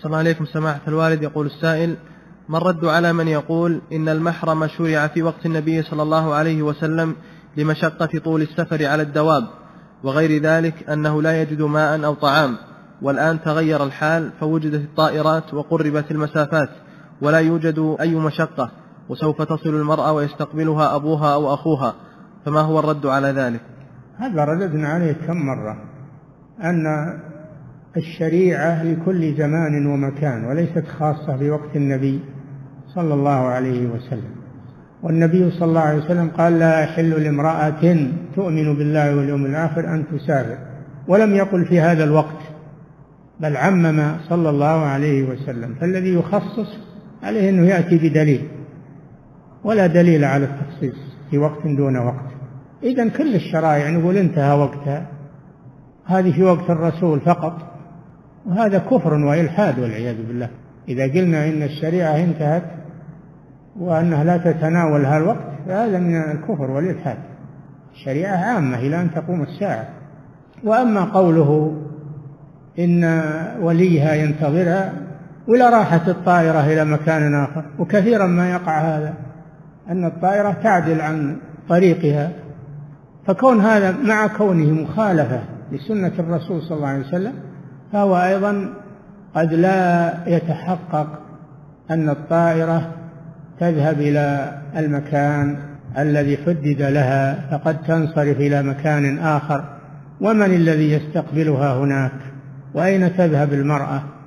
صلى الله عليكم سماحة الوالد. يقول السائل: ما الرد على من يقول إن المحرم شرع في وقت النبي صلى الله عليه وسلم لمشقة طول السفر على الدواب وغير ذلك، أنه لا يجد ماء أو طعام، والآن تغير الحال فوجدت الطائرات وقربت المسافات ولا يوجد أي مشقة، وسوف تصل المرأة ويستقبلها أبوها أو أخوها، فما هو الرد على ذلك؟ هذا رددنا عليه كم مرة، أن الشريعة لكل زمان ومكان وليست خاصة بوقت النبي صلى الله عليه وسلم. والنبي صلى الله عليه وسلم قال: لا يحل لامرأة تؤمن بالله واليوم الآخر أن تسافر، ولم يقل في هذا الوقت، بل عمم صلى الله عليه وسلم. فالذي يخصص عليه أنه يأتي بدليل، ولا دليل على التخصيص في وقت دون وقت. إذن كل الشرائع نقول انتهى وقتها، هذه في وقت الرسول فقط، وهذا كفر وإلحاد والعياذ بالله. إذا قلنا إن الشريعة انتهت وأنها لا تتناول هذا الوقت فهذا من الكفر والإلحاد. الشريعة عامة إلى أن تقوم الساعة. وأما قوله إن وليها ينتظرها ولا راحت الطائرة إلى مكان آخر، وكثيرا ما يقع هذا، أن الطائرة تعدل عن طريقها، فكون هذا مع كونه مخالفة لسنة الرسول صلى الله عليه وسلم فهو أيضا قد لا يتحقق أن الطائرة تذهب إلى المكان الذي حدد لها، فقد تنصرف إلى مكان آخر، ومن الذي يستقبلها هناك؟ وأين تذهب المرأة؟